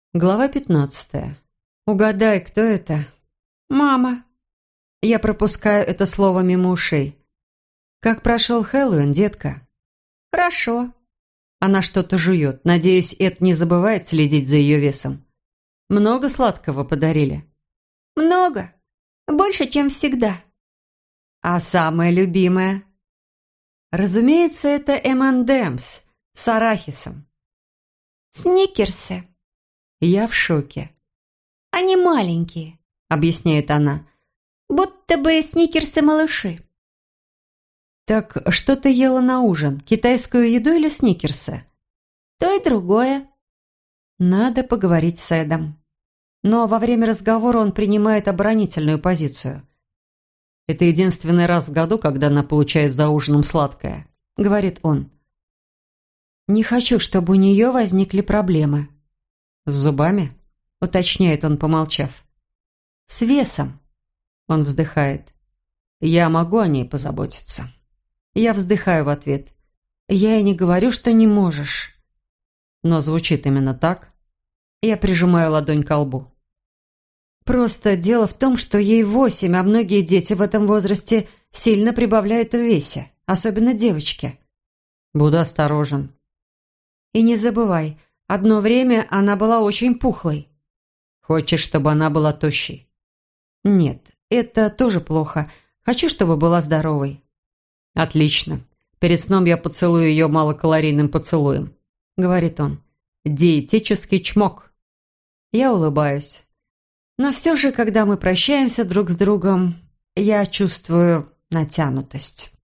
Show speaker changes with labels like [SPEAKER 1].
[SPEAKER 1] Глава 15. Угадай, кто это? Мама. Я пропускаю это слово мимо ушей. Как прошел Хэллоуин, детка? Хорошо. Она что-то жует. Надеюсь, Эд не забывает следить за ее весом. Много сладкого подарили? Много. Больше, чем всегда. А самое любимое? Разумеется, это M&M's с арахисом. Сникерсы. Я в шоке. «Они маленькие», — объясняет она. «Будто бы сникерсы-малыши». «Так что ты ела на ужин? Китайскую еду или сникерсы?» «То и другое». Надо поговорить с Эдом. Но во время разговора он принимает оборонительную позицию. «Это единственный раз в году, когда она получает за ужином сладкое», — говорит он. «Не хочу, чтобы у нее возникли проблемы». «С зубами?» — уточняет он, помолчав. «С весом», — он вздыхает. «Я могу о ней позаботиться». Я вздыхаю в ответ. «Я и не говорю, что не можешь». Но звучит именно так. Я прижимаю ладонь ко лбу. Просто дело в том, что ей 8, а многие дети в этом возрасте сильно прибавляют в весе, особенно девочки. Буду осторожен. И не забывай, одно время она была очень пухлой. Хочешь, чтобы она была тощей? Нет, это тоже плохо. Хочу, чтобы была здоровой. Отлично. Перед сном я поцелую ее малокалорийным поцелуем, говорит он. Диетический чмок. Я улыбаюсь. Но все же, когда мы прощаемся друг с другом, я чувствую натянутость.